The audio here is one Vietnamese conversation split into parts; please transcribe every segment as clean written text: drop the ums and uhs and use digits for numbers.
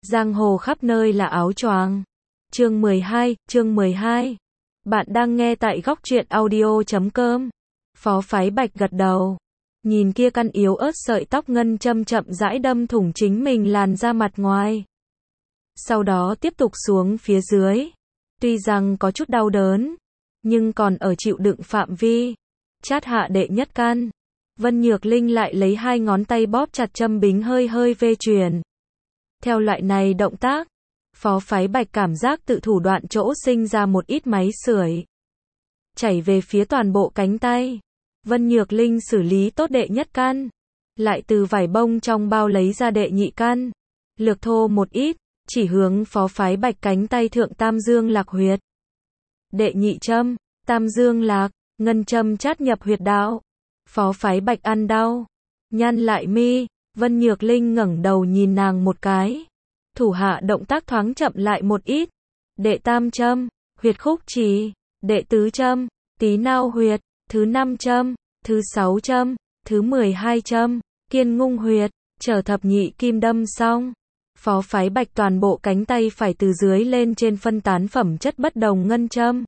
Giang hồ khắp nơi là áo choàng. Chương 12. Bạn đang nghe tại góc truyện audio.com. Phó Phái Bạch gật đầu. Nhìn kia căn yếu ớt sợi tóc ngân châm chậm rãi đâm thủng chính mình làn da mặt ngoài. Sau đó tiếp tục xuống phía dưới. Tuy rằng có chút đau đớn, nhưng còn ở chịu đựng phạm vi. Chát hạ đệ nhất căn. Vân Nhược Linh lại lấy 2 ngón tay bóp chặt châm bính hơi hơi vê chuyển. Theo loại này động tác, Phó Phái Bạch cảm giác tự thủ đoạn chỗ sinh ra một ít máy sưởi chảy về phía toàn bộ cánh tay. Vân Nhược Linh xử lý tốt đệ nhất căn, lại từ vải bông trong bao lấy ra đệ nhị căn, lược thô một ít, chỉ hướng Phó Phái Bạch cánh tay thượng tam dương lạc huyệt. Đệ nhị châm, tam dương lạc, ngân châm chát nhập huyệt đạo. Phó Phái Bạch ăn đau, nhăn lại mi. Vân Nhược Linh ngẩng đầu nhìn nàng một cái. Thủ hạ động tác thoáng chậm lại một ít. Đệ tam châm, huyệt khúc trì. Đệ tứ châm, tí nao huyệt. Thứ 5 châm, thứ 6 châm, thứ 12 châm, kiên ngung huyệt. Chờ thập nhị kim đâm xong, Phó Phái Bạch toàn bộ cánh tay phải từ dưới lên trên phân tán phẩm chất bất đồng ngân châm.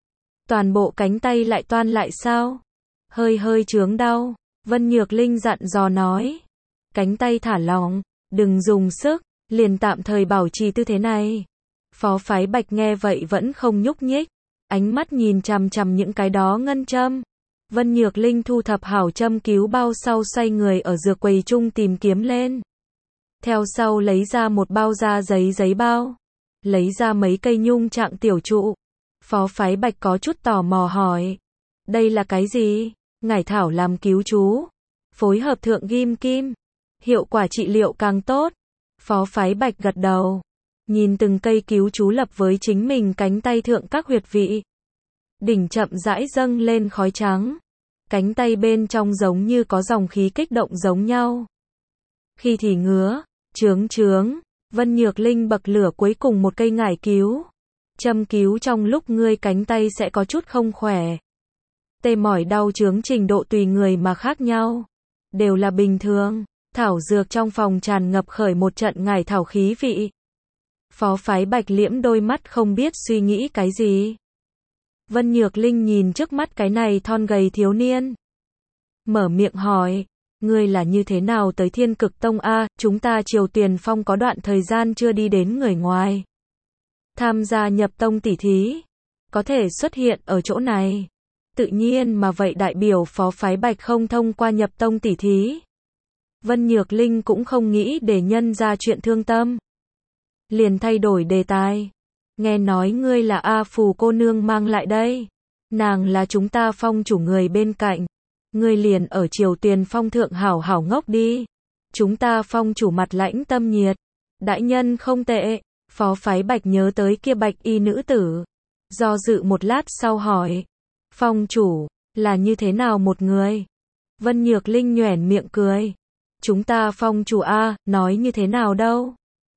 Toàn bộ cánh tay lại toan lại sao? Hơi chướng đau. Vân Nhược Linh dặn dò nói. Cánh tay thả lỏng, đừng dùng sức, liền tạm thời bảo trì tư thế này. Phó Phái Bạch nghe vậy vẫn không nhúc nhích, ánh mắt nhìn chằm chằm những cái đó ngân châm. Vân Nhược Linh thu thập hảo châm cứu bao sau xoay người ở dược quầy chung tìm kiếm lên. Theo sau lấy ra một bao da giấy bao, lấy ra mấy cây nhung trạng tiểu trụ. Phó Phái Bạch có chút tò mò hỏi, đây là cái gì? Ngải thảo làm cứu chú, phối hợp thượng ghim kim, hiệu quả trị liệu càng tốt. Phó Phái Bạch gật đầu, nhìn từng cây cứu chú lập với chính mình cánh tay thượng các huyệt vị. Đỉnh chậm rãi dâng lên khói trắng, cánh tay bên trong giống như có dòng khí kích động giống nhau. Khi thì ngứa, chướng, Vân Nhược Linh bậc lửa cuối cùng một cây ngải cứu. Châm cứu trong lúc ngươi cánh tay sẽ có chút không khỏe. Tê mỏi đau chướng trình độ tùy người mà khác nhau, đều là bình thường. Thảo dược trong phòng tràn ngập khởi một trận ngải thảo khí vị. Phó Phái Bạch liễm đôi mắt không biết suy nghĩ cái gì. Vân Nhược Linh nhìn trước mắt cái này thon gầy thiếu niên, mở miệng hỏi, ngươi là như thế nào tới Thiên Cực Tông a? Chúng ta Triều Tuyền Phong có đoạn thời gian chưa đi đến người ngoài. Tham gia nhập tông tỷ thí, có thể xuất hiện ở chỗ này. Tự nhiên mà vậy đại biểu Phó Phái Bạch không thông qua nhập tông tỷ thí. Vân Nhược Linh cũng không nghĩ để nhân ra chuyện thương tâm, liền thay đổi đề tài. Nghe nói ngươi là A Phù cô nương mang lại đây. Nàng là chúng ta phong chủ người bên cạnh. Ngươi liền ở Triều Tuyền Phong thượng hảo hảo ngốc đi. Chúng ta phong chủ mặt lãnh tâm nhiệt, đại nhân không tệ. Phó Phái Bạch nhớ tới kia bạch y nữ tử, do dự một lát sau hỏi, phong chủ là như thế nào một người? Vân Nhược Linh nhoẻn miệng cười, chúng ta phong chủ a, nói như thế nào đâu?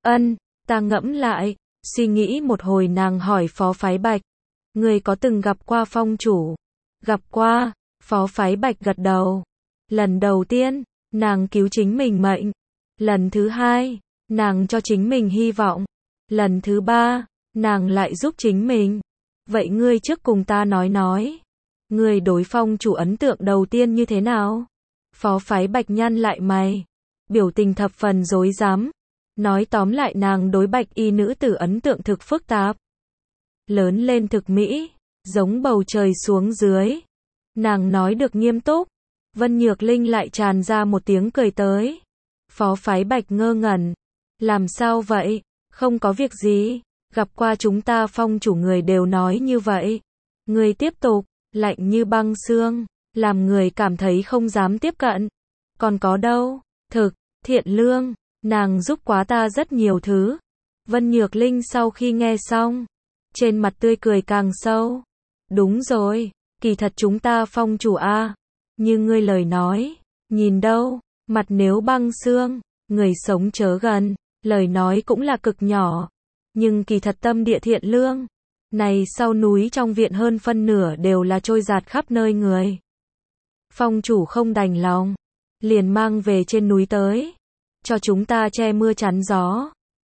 Ta ngẫm lại, suy nghĩ một hồi nàng hỏi Phó Phái Bạch, người có từng gặp qua phong chủ? Gặp qua. Phó Phái Bạch gật đầu. Lần đầu tiên, nàng cứu chính mình mệnh. Lần thứ hai, nàng cho chính mình hy vọng. Lần thứ ba, nàng lại giúp chính mình. Vậy ngươi trước cùng ta nói. Ngươi đối phong chủ ấn tượng đầu tiên như thế nào? Phó Phái Bạch nhăn lại mày, biểu tình thập phần rối rắm. Nói tóm lại nàng đối bạch y nữ tử ấn tượng thực phức tạp. Lớn lên thực mỹ, giống bầu trời xuống dưới. Nàng nói được nghiêm túc. Vân Nhược Linh lại tràn ra một tiếng cười tới. Phó Phái Bạch ngơ ngẩn. Làm sao vậy? Không có việc gì. Gặp qua chúng ta phong chủ người đều nói như vậy. Người tiếp tục, lạnh như băng xương, làm người cảm thấy không dám tiếp cận. Còn có đâu? Thực, thiện lương, nàng giúp quá ta rất nhiều thứ. Vân Nhược Linh sau khi nghe xong, trên mặt tươi cười càng sâu. Đúng rồi, kỳ thật chúng ta phong chủ a, như ngươi lời nói, nhìn đâu, mặt nếu băng xương, người sống chớ gần, lời nói cũng là cực nhỏ, nhưng kỳ thật tâm địa thiện lương. Này sau núi trong viện hơn phân nửa đều là trôi dạt khắp nơi người. Phong chủ không đành lòng, liền mang về trên núi tới, cho chúng ta che mưa chắn gió.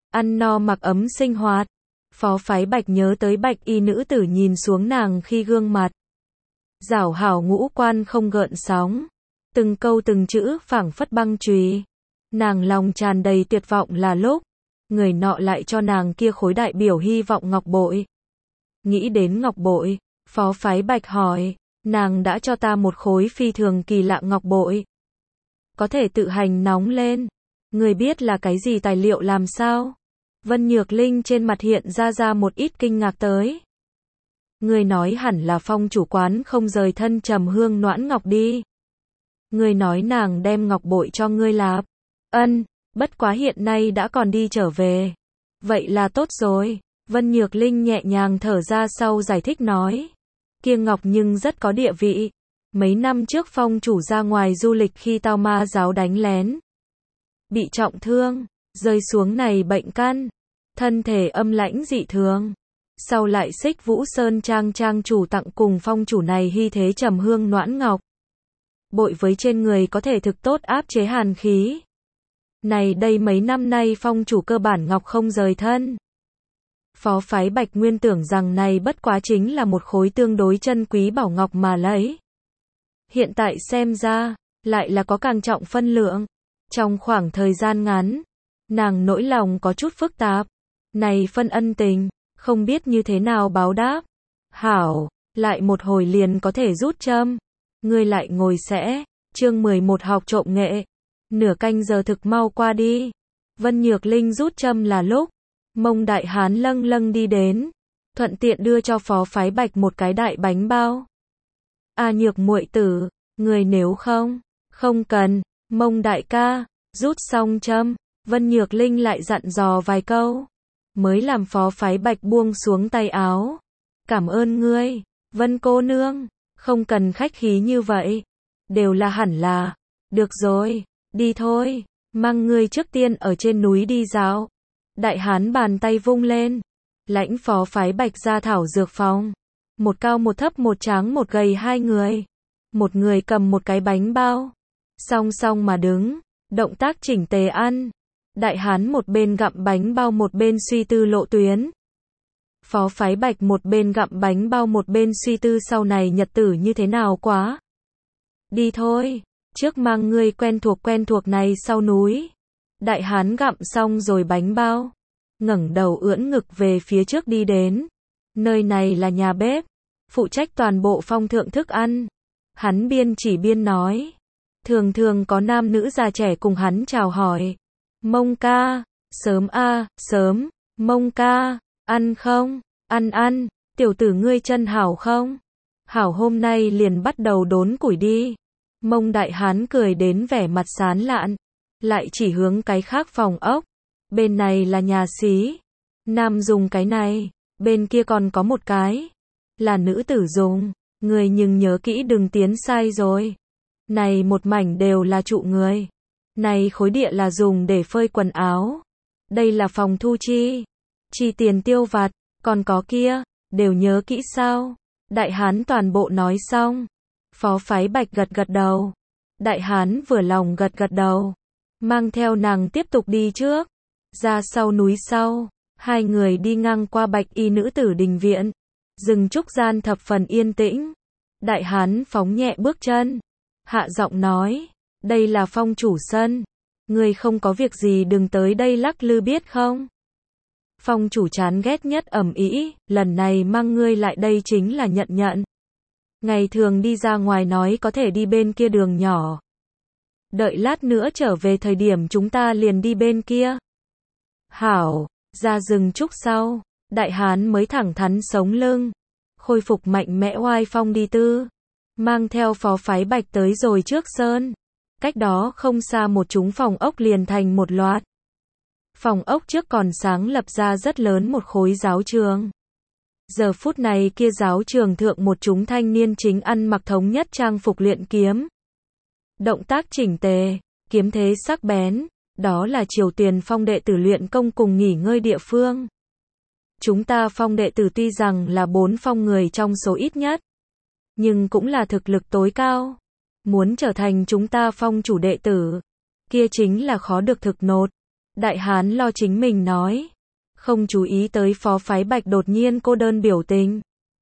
ăn no mặc ấm sinh hoạt. Phó Phái Bạch nhớ tới bạch y nữ tử nhìn xuống nàng khi gương mặt rảo hảo ngũ quan không gợn sóng, từng câu từng chữ phảng phất băng chùy. Nàng lòng tràn đầy tuyệt vọng là lúc người nọ lại cho nàng kia khối đại biểu hy vọng ngọc bội. Nghĩ đến ngọc bội, Phó Phái Bạch hỏi, nàng đã cho ta một khối phi thường kỳ lạ ngọc bội. Có thể tự hành nóng lên. Người biết là cái gì tài liệu làm sao? Vân Nhược Linh trên mặt hiện ra một ít kinh ngạc tới. Người nói hẳn là Phong chủ quán không rời thân trầm hương noãn ngọc đi. Người nói nàng đem ngọc bội cho ngươi lạp. Ân, bất quá hiện nay đã còn đi trở về. Vậy là tốt rồi. Vân Nhược Linh nhẹ nhàng thở ra sau giải thích nói. Kia ngọc nhưng rất có địa vị. Mấy năm trước Phong chủ ra ngoài du lịch khi Tao Ma giáo đánh lén. Bị trọng thương, rơi xuống này bệnh căn. Thân thể âm lãnh dị thường. Sau lại Xích Vũ Sơn trang chủ tặng cùng Phong chủ này hy thế trầm hương noãn ngọc. Bội với trên người có thể thực tốt áp chế hàn khí. Này đây mấy năm nay Phong chủ cơ bản ngọc không rời thân. Phó Phái Bạch nguyên tưởng rằng này bất quá chính là một khối tương đối chân quý bảo ngọc mà lấy. Hiện tại xem ra, lại là có càng trọng phân lượng. Trong khoảng thời gian ngắn, nàng nỗi lòng có chút phức tạp. Này phân ân tình, không biết như thế nào báo đáp. Hảo, lại một hồi liền có thể rút châm. Ngươi lại ngồi sẽ. Chương 11 học trộm nghệ. Nửa canh giờ thực mau qua đi. Vân Nhược Linh rút châm là lúc Mông Đại Hán lâng lâng đi đến, thuận tiện đưa cho Phó Phái Bạch một cái đại bánh bao. A Nhược muội tử, người nếu không cần, Mông đại ca, rút xong châm, Vân Nhược Linh lại dặn dò vài câu, mới làm Phó Phái Bạch buông xuống tay áo. Cảm ơn ngươi, Vân cô nương, không cần khách khí như vậy, đều là hẳn là. Được rồi, đi thôi, mang ngươi trước tiên ở trên núi đi dạo. Đại hán bàn tay vung lên, lãnh Phó Phái Bạch ra thảo dược phòng. Một cao một thấp một tráng một gầy hai người. Một người cầm một cái bánh bao, song song mà đứng, động tác chỉnh tề ăn. Đại hán một bên gặm bánh bao một bên suy tư lộ tuyến. Phó Phái Bạch một bên gặm bánh bao một bên suy tư sau này nhật tử như thế nào quá. Đi thôi, trước mang ngươi quen thuộc này sau núi. Đại hán gặm xong rồi bánh bao, ngẩng đầu ưỡn ngực về phía trước đi đến. Nơi này là nhà bếp, phụ trách toàn bộ phong thượng thức ăn. Hắn biên chỉ biên nói. Thường thường có nam nữ già trẻ cùng hắn chào hỏi. Mông ca, sớm a, sớm, Mông ca, ăn không, ăn, tiểu tử ngươi chân hảo không? Hảo hôm nay liền bắt đầu đốn củi đi. Mông đại hán cười đến vẻ mặt sán lạn, lại chỉ hướng cái khác phòng ốc. Bên này là nhà xí, nam dùng cái này, bên kia còn có một cái, là nữ tử dùng, người nhưng nhớ kỹ đừng tiến sai rồi. Này một mảnh đều là trụ người. Này khối địa là dùng để phơi quần áo. Đây là phòng thu chi tiền tiêu vặt, còn có kia, đều nhớ kỹ sao? Đại hán toàn bộ nói xong. Phó Phái Bạch gật gật đầu. Đại hán vừa lòng gật gật đầu, mang theo nàng tiếp tục đi trước. Ra sau núi sau, hai người đi ngang qua bạch y nữ tử đình viện. Rừng trúc gian thập phần yên tĩnh. Đại hán phóng nhẹ bước chân, hạ giọng nói, đây là phong chủ sân. Ngươi không có việc gì đừng tới đây lắc lư biết không? Phong chủ chán ghét nhất ầm ĩ, lần này mang ngươi lại đây chính là nhận. Ngày thường đi ra ngoài nói có thể đi bên kia đường nhỏ. Đợi lát nữa trở về thời điểm chúng ta liền đi bên kia. Hảo, ra rừng trúc sau, đại hán mới thẳng thắn sống lưng, khôi phục mạnh mẽ oai phong đi tư, mang theo Phó Phái Bạch tới rồi trước sơn. Cách đó không xa một chúng phòng ốc liền thành một loạt. Phòng ốc trước còn sáng lập ra rất lớn một khối giáo trường. Giờ phút này kia giáo trường thượng một chúng thanh niên chính ăn mặc thống nhất trang phục luyện kiếm. Động tác chỉnh tề, kiếm thế sắc bén, đó là Triều Tuyền Phong đệ tử luyện công cùng nghỉ ngơi địa phương. Chúng ta Phong đệ tử tuy rằng là 4 phong người trong số ít nhất, nhưng cũng là thực lực tối cao. Muốn trở thành chúng ta Phong chủ đệ tử, kia chính là khó được thực nột. Đại hán lo chính mình nói. Không chú ý tới phó phái bạch đột nhiên cô đơn biểu tình.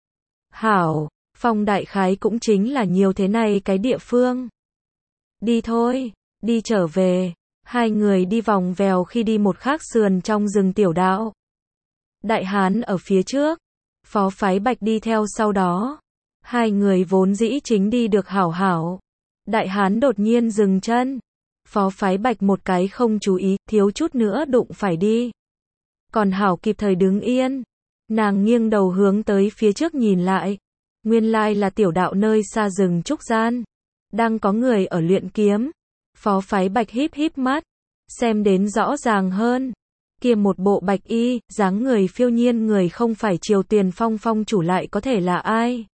Hảo, phong đại khái cũng chính là nhiều thế này cái địa phương. Đi thôi, đi trở về. Hai người đi vòng vèo khi đi một khác sườn trong rừng tiểu đạo. Đại hán ở phía trước, phó phái bạch đi theo sau đó. Hai người vốn dĩ chính đi được hảo hảo. Đại hán đột nhiên dừng chân. Phó phái bạch một cái không chú ý, thiếu chút nữa đụng phải đi. Còn hảo kịp thời đứng yên. Nàng nghiêng đầu hướng tới phía trước nhìn lại. Nguyên lai là tiểu đạo nơi xa rừng trúc gian. Đang có người ở luyện kiếm. Phó phái bạch híp híp mắt. Xem đến rõ ràng hơn. Kia một bộ bạch y, dáng người phiêu nhiên người không phải Triều Tiền Phong phong chủ lại có thể là ai.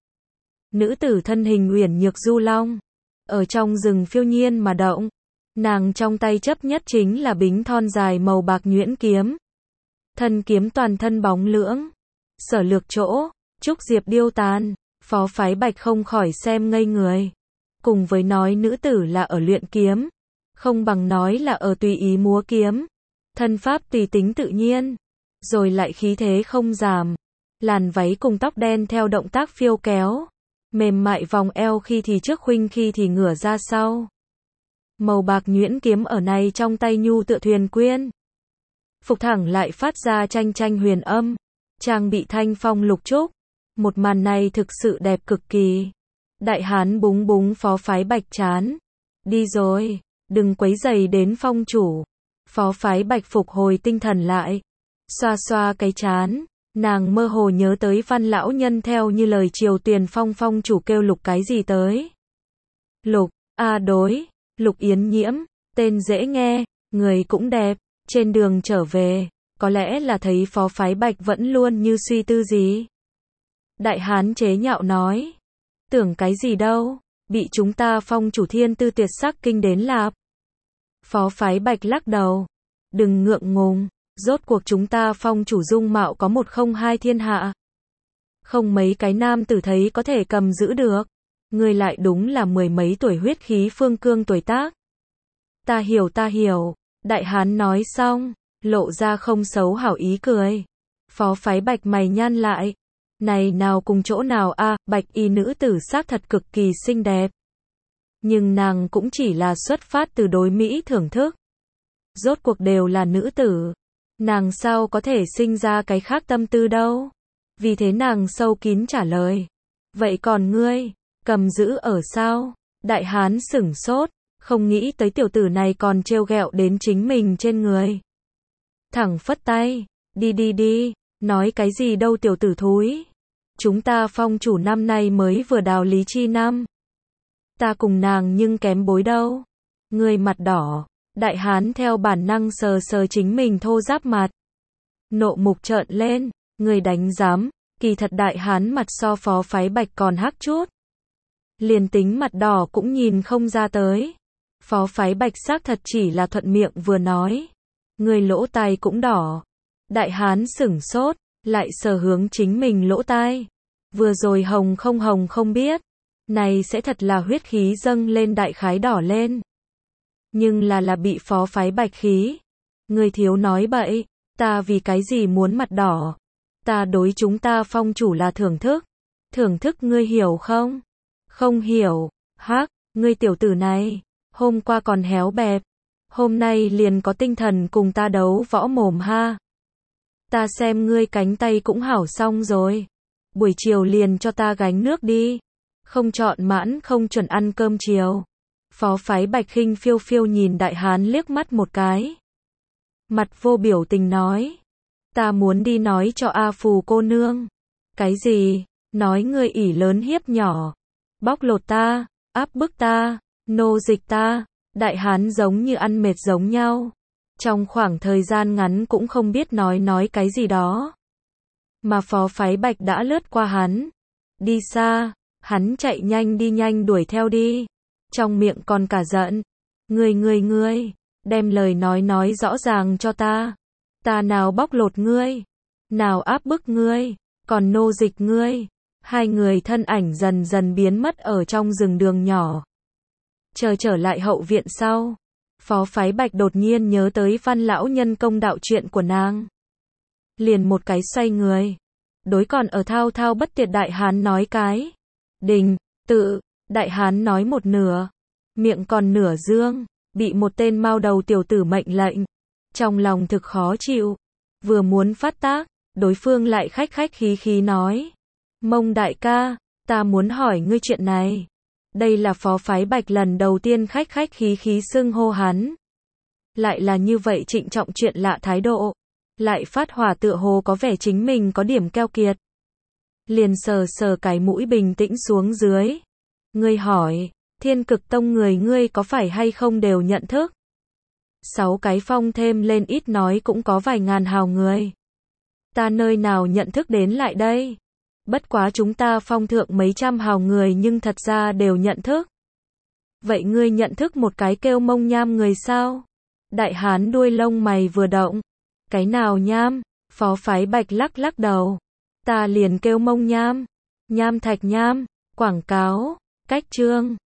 Nữ tử thân hình uyển nhược du long. Ở trong rừng phiêu nhiên mà động. Nàng trong tay chấp nhất chính là bính thon dài màu bạc nhuyễn kiếm. Thân kiếm toàn thân bóng lưỡng. Sở lược chỗ, trúc diệp điêu tàn. Phó phái bạch không khỏi xem ngây người. Cùng với nói nữ tử là ở luyện kiếm. Không bằng nói là ở tùy ý múa kiếm. Thân pháp tùy tính tự nhiên. Rồi lại khí thế không giảm. Làn váy cùng tóc đen theo động tác phiêu kéo. Mềm mại vòng eo khi thì trước khuynh khi thì ngửa ra sau. Màu bạc nhuyễn kiếm ở này trong tay nhu tựa thuyền quyên. Phục thẳng lại phát ra tranh tranh huyền âm. Trang bị thanh phong lục trúc. Một màn này thực sự đẹp cực kỳ. Đại hán búng búng phó phái bạch chán. Đi rồi, đừng quấy rầy đến phong chủ. Phó phái bạch phục hồi tinh thần lại. Xoa xoa cái chán. Nàng mơ hồ nhớ tới văn lão nhân theo như lời Triều Tiền Phong phong chủ kêu Lục cái gì tới. Lục, đối, Lục Yến Nhiễm, tên dễ nghe, người cũng đẹp. Trên đường trở về, có lẽ là thấy phó phái bạch vẫn luôn như suy tư gì. Đại hán chế nhạo nói. Tưởng cái gì đâu, bị chúng ta phong chủ thiên tư tuyệt sắc kinh đến lạp. Phó phái bạch lắc đầu. Đừng ngượng ngùng, rốt cuộc chúng ta phong chủ dung mạo có một không hai thiên hạ. Không mấy cái nam tử thấy có thể cầm giữ được. Người lại đúng là mười mấy tuổi huyết khí phương cương tuổi tác. Ta hiểu, đại hán nói xong, lộ ra không xấu hảo ý cười. Phó phái bạch mày nhăn lại. Này nào cùng chỗ nào bạch y nữ tử xác thật cực kỳ xinh đẹp. Nhưng nàng cũng chỉ là xuất phát từ đối mỹ thưởng thức. Rốt cuộc đều là nữ tử. Nàng sao có thể sinh ra cái khác tâm tư đâu. Vì thế nàng sâu kín trả lời. Vậy còn ngươi, cầm giữ ở sao? Đại hán sửng sốt, không nghĩ tới tiểu tử này còn trêu ghẹo đến chính mình trên người. Thẳng phất tay, đi, nói cái gì đâu tiểu tử thúi. Chúng ta phong chủ năm nay mới vừa đào lý chi năm. Ta cùng nàng nhưng kém bối đâu. Người mặt đỏ, đại hán theo bản năng sờ sờ chính mình thô ráp mặt. Nộ mục trợn lên, người đánh giám, kỳ thật đại hán mặt so phó phái bạch còn hắc chút. Liền tính mặt đỏ cũng nhìn không ra tới. Phó phái bạch xác thật chỉ là thuận miệng vừa nói. Người lỗ tai cũng đỏ. Đại hán sửng sốt, lại sờ hướng chính mình lỗ tai. Vừa rồi hồng không biết. Này sẽ thật là huyết khí dâng lên đại khái đỏ lên. Nhưng là bị phó phái bạch khí. Người thiếu nói bậy, ta vì cái gì muốn mặt đỏ. Ta đối chúng ta phong chủ là thưởng thức. Thưởng thức ngươi hiểu không? Không hiểu, hắc, ngươi tiểu tử này, hôm qua còn héo bẹp. Hôm nay liền có tinh thần cùng ta đấu võ mồm ha. Ta xem ngươi cánh tay cũng hảo xong rồi. Buổi chiều liền cho ta gánh nước đi. Không chọn mãn không chuẩn ăn cơm chiều. Phó phái bạch khinh phiêu phiêu nhìn đại hán liếc mắt một cái. Mặt vô biểu tình nói. Ta muốn đi nói cho A Phù cô nương. Cái gì? Nói ngươi ỷ lớn hiếp nhỏ. Bóc lột ta, áp bức ta, nô dịch ta. Đại hán giống như ăn mệt giống nhau. Trong khoảng thời gian ngắn cũng không biết nói cái gì đó. Mà phó phái bạch đã lướt qua hắn. Đi xa, hắn chạy nhanh đi nhanh đuổi theo đi. Trong miệng còn cả giận. Ngươi, đem lời nói rõ ràng cho ta. Ta nào bóc lột ngươi, nào áp bức ngươi, còn nô dịch ngươi. Hai người thân ảnh dần dần biến mất ở trong rừng đường nhỏ. Trở lại hậu viện sau. Phó Phái Bạch đột nhiên nhớ tới Văn lão nhân công đạo chuyện của nàng. Liền một cái xoay người. Đối còn ở thao thao bất tuyệt đại hán nói cái. Đình, tự, đại hán nói một nửa. Miệng còn nửa dương, bị một tên mao đầu tiểu tử mệnh lệnh. Trong lòng thực khó chịu. Vừa muốn phát tác, đối phương lại khách khách khí khí nói. Mông đại ca, ta muốn hỏi ngươi chuyện này. Đây là Phó Phái Bạch lần đầu tiên khách khách khí khí xưng hô hắn. Lại là như vậy trịnh trọng chuyện lạ thái độ. Lại phát hỏa tựa hồ có vẻ chính mình có điểm keo kiệt. Liền sờ sờ cái mũi bình tĩnh xuống dưới. Ngươi hỏi, Thiên Cực Tông người ngươi có phải hay không đều nhận thức? 6 cái phong thêm lên ít nói cũng có vài ngàn hào người. Ta nơi nào nhận thức đến lại đây? Bất quá chúng ta phong thượng mấy trăm hào người nhưng thật ra đều nhận thức. Vậy ngươi nhận thức một cái kêu Mông Nham người sao? Đại hán đuôi lông mày vừa động. Cái nào Nham? Phó Phái Bạch lắc lắc đầu. Ta liền kêu Mông Nham. Nham Thạch Nham. Quảng cáo. Cách chương.